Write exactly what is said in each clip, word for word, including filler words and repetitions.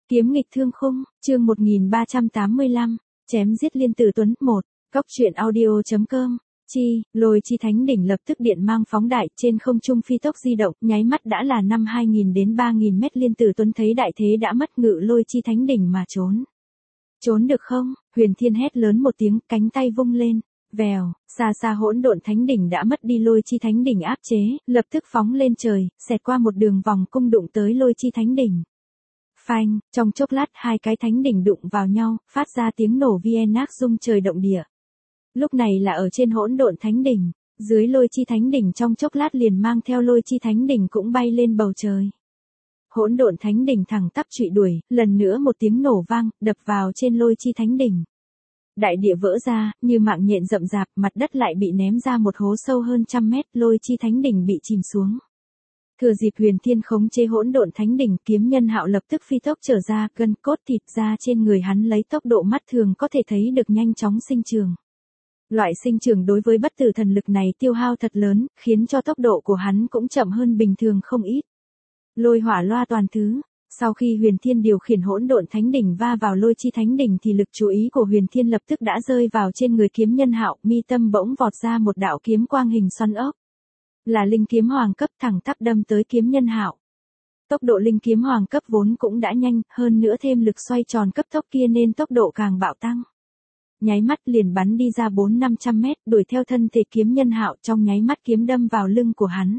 Kiếm nghịch thương khung, chương một nghìn ba trăm tám mươi lăm, chém giết Liên Tử Tuấn. Một. Cốc truyện audio.com. Chi, Lôi Chi Thánh đỉnh lập tức điện mang phóng đại, trên không trung phi tốc di động, nháy mắt đã là năm hai nghìn đến ba nghìn mét. Liên Tử Tuấn thấy đại thế đã mất, ngự Lôi Chi Thánh đỉnh mà trốn. Trốn được không? Huyền Thiên hét lớn một tiếng, cánh tay vung lên. Vèo, xa xa Hỗn Độn Thánh đỉnh đã mất đi Lôi Chi Thánh đỉnh áp chế, lập tức phóng lên trời, xẹt qua một đường vòng cung đụng tới Lôi Chi Thánh đỉnh. Phanh, trong chốc lát hai cái thánh đỉnh đụng vào nhau, phát ra tiếng nổ viennac rung trời động địa. Lúc này là ở trên Hỗn Độn Thánh đỉnh, dưới Lôi Chi Thánh đỉnh trong chốc lát liền mang theo Lôi Chi Thánh đỉnh cũng bay lên bầu trời. Hỗn Độn Thánh đỉnh thẳng tắp trụy đuổi, lần nữa một tiếng nổ vang, đập vào trên Lôi Chi Thánh đỉnh. Đại địa vỡ ra, như mạng nhện rậm rạp, mặt đất lại bị ném ra một hố sâu hơn trăm mét, Lôi Chi Thánh đỉnh bị chìm xuống. Thừa dịp Huyền Thiên khống chế Hỗn Độn Thánh đỉnh, Kiếm Nhân Hạo lập tức phi tốc trở ra, gân cốt thịt ra trên người hắn lấy tốc độ mắt thường có thể thấy được nhanh chóng sinh trưởng. Loại sinh trưởng đối với bất tử thần lực này tiêu hao thật lớn, khiến cho tốc độ của hắn cũng chậm hơn bình thường không ít. Lôi hỏa loa toàn thứ. Sau khi Huyền Thiên điều khiển Hỗn Độn Thánh đỉnh va vào Lôi Chi Thánh đỉnh thì lực chú ý của Huyền Thiên lập tức đã rơi vào trên người Kiếm Nhân Hạo, mi tâm bỗng vọt ra một đạo kiếm quang hình xoắn ốc. Là linh kiếm hoàng cấp, thẳng tắp đâm tới Kiếm Nhân Hạo. Tốc độ linh kiếm hoàng cấp vốn cũng đã nhanh, hơn nữa thêm lực xoay tròn cấp tốc kia nên tốc độ càng bạo tăng. Nháy mắt liền bắn đi ra bốn năm trăm mét, đuổi theo thân thể Kiếm Nhân Hạo, trong nháy mắt kiếm đâm vào lưng của hắn.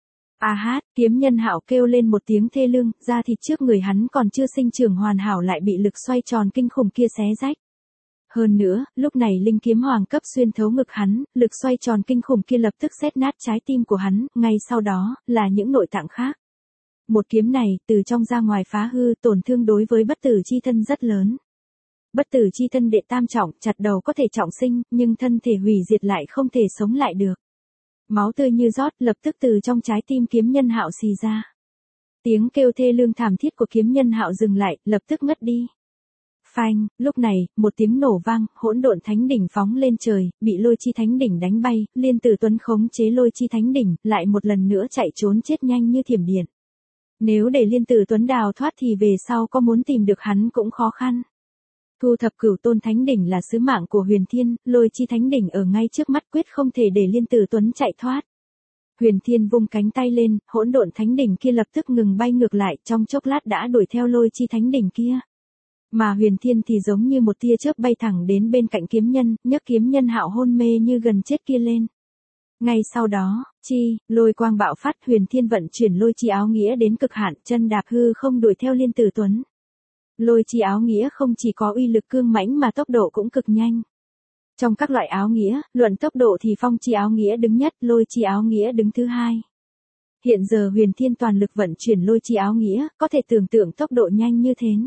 A hát, Kiếm Nhân Hạo kêu lên một tiếng thê lương, da thịt trước người hắn còn chưa sinh trưởng hoàn hảo lại bị lực xoay tròn kinh khủng kia xé rách. Hơn nữa, lúc này linh kiếm hoàng cấp xuyên thấu ngực hắn, lực xoay tròn kinh khủng kia lập tức xét nát trái tim của hắn, ngay sau đó, là những nội tạng khác. Một kiếm này, từ trong ra ngoài phá hư, tổn thương đối với bất tử chi thân rất lớn. Bất tử chi thân đệ tam trọng, chặt đầu có thể trọng sinh, nhưng thân thể hủy diệt lại không thể sống lại được. Máu tươi như rót, lập tức từ trong trái tim Kiếm Nhân Hạo xì ra. Tiếng kêu thê lương thảm thiết của Kiếm Nhân Hạo dừng lại, lập tức ngất đi. Phanh, lúc này, một tiếng nổ vang, Hỗn Độn Thánh đỉnh phóng lên trời, bị Lôi Chi Thánh đỉnh đánh bay, Liên Tử Tuấn khống chế Lôi Chi Thánh đỉnh, lại một lần nữa chạy trốn chết nhanh như thiểm điện. Nếu để Liên Tử Tuấn đào thoát thì về sau có muốn tìm được hắn cũng khó khăn. Thu thập Cửu Tôn Thánh đỉnh là sứ mạng của Huyền Thiên, Lôi Chi Thánh đỉnh ở ngay trước mắt quyết không thể để Liên Tử Tuấn chạy thoát. Huyền Thiên vung cánh tay lên, Hỗn Độn Thánh đỉnh kia lập tức ngừng bay ngược lại, trong chốc lát đã đuổi theo Lôi Chi Thánh đỉnh kia. Mà Huyền Thiên thì giống như một tia chớp bay thẳng đến bên cạnh Kiếm Nhân, nhấc Kiếm Nhân Hạo hôn mê như gần chết kia lên. Ngay sau đó, chi, lôi quang bạo phát, Huyền Thiên vận chuyển Lôi Chi áo nghĩa đến cực hạn, chân đạp hư không đuổi theo Liên Tử Tuấn. Lôi Chi áo nghĩa không chỉ có uy lực cương mãnh mà tốc độ cũng cực nhanh. Trong các loại áo nghĩa, luận tốc độ thì Phong Chi áo nghĩa đứng nhất, Lôi Chi áo nghĩa đứng thứ hai. Hiện giờ Huyền Thiên toàn lực vận chuyển Lôi Chi áo nghĩa, có thể tưởng tượng tốc độ nhanh như thế.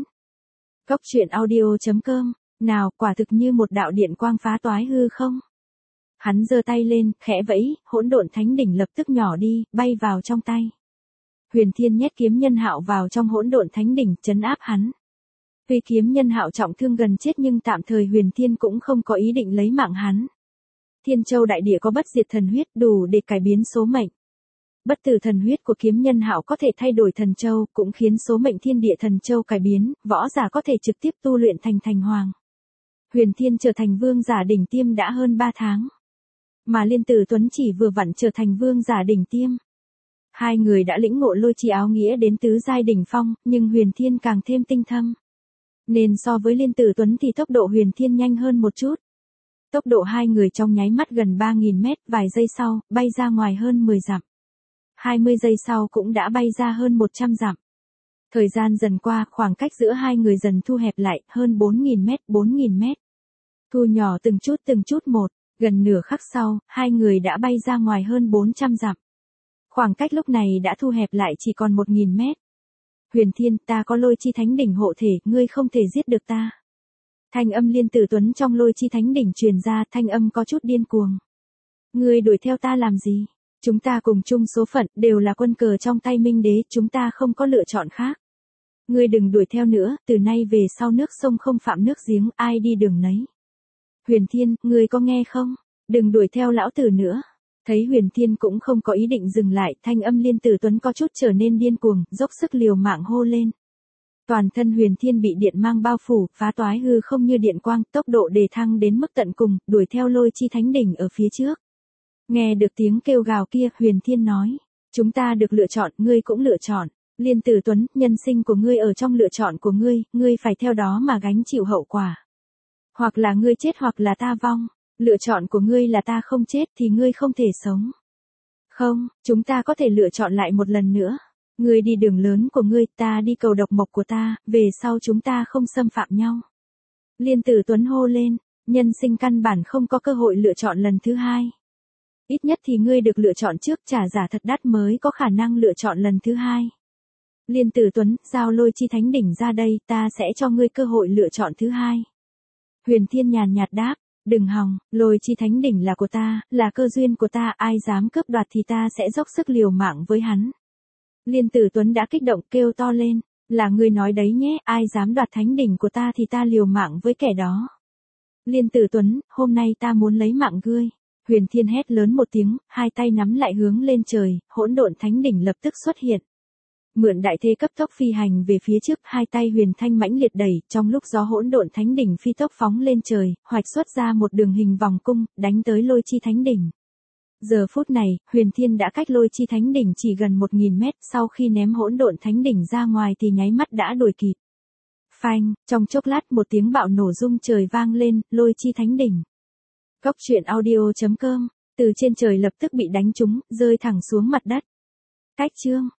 Cốc truyện audio.com, nào, quả thực như một đạo điện quang phá toái hư không. Hắn giơ tay lên, khẽ vẫy, Hỗn Độn Thánh đỉnh lập tức nhỏ đi, bay vào trong tay. Huyền Thiên nhét Kiếm Nhân Hạo vào trong Hỗn Độn Thánh đỉnh, trấn áp hắn. Tuy Kiếm Nhân Hạo trọng thương gần chết nhưng tạm thời Huyền Thiên cũng không có ý định lấy mạng hắn. Thiên Châu đại địa có bất diệt thần huyết đủ để cải biến số mệnh. Bất tử thần huyết của Kiếm Nhân Hạo có thể thay đổi thần châu, cũng khiến số mệnh thiên địa thần châu cải biến, võ giả có thể trực tiếp tu luyện thành thành hoàng. Huyền Thiên trở thành vương giả đỉnh tiêm đã hơn ba tháng. Mà Liên Tử Tuấn chỉ vừa vặn trở thành vương giả đỉnh tiêm. Hai người đã lĩnh ngộ Lôi Chi áo nghĩa đến tứ giai đỉnh phong, nhưng Huyền Thiên càng thêm tinh thâm. Nên so với Liên Tử Tuấn thì tốc độ Huyền Thiên nhanh hơn một chút. Tốc độ hai người trong nháy mắt gần ba nghìn mét, vài giây sau, bay ra ngoài hơn mười dặm. hai mươi giây sau cũng đã bay ra hơn một trăm dặm. Thời gian dần qua, khoảng cách giữa hai người dần thu hẹp lại, hơn bốn nghìn mét, bốn nghìn mét. Thu nhỏ từng chút từng chút một, gần nửa khắc sau, hai người đã bay ra ngoài hơn bốn trăm dặm. Khoảng cách lúc này đã thu hẹp lại chỉ còn một nghìn mét. Huyền Thiên, ta có Lôi Chi Thánh đỉnh hộ thể, ngươi không thể giết được ta. Thanh âm Liên Tử Tuấn trong Lôi Chi Thánh đỉnh truyền ra, thanh âm có chút điên cuồng. Ngươi đuổi theo ta làm gì? Chúng ta cùng chung số phận, đều là quân cờ trong tay Minh Đế, chúng ta không có lựa chọn khác. Ngươi đừng đuổi theo nữa, từ nay về sau nước sông không phạm nước giếng, ai đi đường nấy. Huyền Thiên, ngươi có nghe không? Đừng đuổi theo lão tử nữa. Thấy Huyền Thiên cũng không có ý định dừng lại, thanh âm Liên Tử Tuấn có chút trở nên điên cuồng, dốc sức liều mạng hô lên. Toàn thân Huyền Thiên bị điện mang bao phủ, phá toái hư không như điện quang, tốc độ đề thăng đến mức tận cùng, đuổi theo Lôi Chi Thánh Đỉnh ở phía trước. Nghe được tiếng kêu gào kia, Huyền Thiên nói, chúng ta được lựa chọn, ngươi cũng lựa chọn. Liên Tử Tuấn, nhân sinh của ngươi ở trong lựa chọn của ngươi, ngươi phải theo đó mà gánh chịu hậu quả. Hoặc là ngươi chết hoặc là ta vong, lựa chọn của ngươi là ta không chết thì ngươi không thể sống. Không, chúng ta có thể lựa chọn lại một lần nữa. Ngươi đi đường lớn của ngươi, ta đi cầu độc mộc của ta, về sau chúng ta không xâm phạm nhau. Liên Tử Tuấn hô lên, nhân sinh căn bản không có cơ hội lựa chọn lần thứ hai. Ít nhất thì ngươi được lựa chọn trước, trả giả thật đắt mới có khả năng lựa chọn lần thứ hai. Liên Tử Tuấn, giao Lôi Chi Thánh Đỉnh ra đây, ta sẽ cho ngươi cơ hội lựa chọn thứ hai. Huyền Thiên nhàn nhạt đáp, đừng hòng, Lôi Chi Thánh Đỉnh là của ta, là cơ duyên của ta, ai dám cướp đoạt thì ta sẽ dốc sức liều mạng với hắn. Liên Tử Tuấn đã kích động kêu to lên, là ngươi nói đấy nhé, ai dám đoạt thánh đỉnh của ta thì ta liều mạng với kẻ đó. Liên Tử Tuấn, hôm nay ta muốn lấy mạng ngươi. Huyền Thiên hét lớn một tiếng, hai tay nắm lại hướng lên trời, hỗn độn thánh đỉnh lập tức xuất hiện. Mượn đại thế cấp tốc phi hành về phía trước, hai tay Huyền Thanh mãnh liệt đẩy, trong lúc gió hỗn độn thánh đỉnh phi tốc phóng lên trời, hoạch xuất ra một đường hình vòng cung, đánh tới Lôi Chi Thánh Đỉnh. Giờ phút này, Huyền Thiên đã cách Lôi Chi Thánh Đỉnh chỉ gần một nghìn mét, sau khi ném hỗn độn thánh đỉnh ra ngoài thì nháy mắt đã đuổi kịp. Phanh, trong chốc lát một tiếng bạo nổ rung trời vang lên, Lôi Chi Thánh Đỉnh. Cốc truyện audio chấm com, từ trên trời lập tức bị đánh trúng, rơi thẳng xuống mặt đất. Cách chương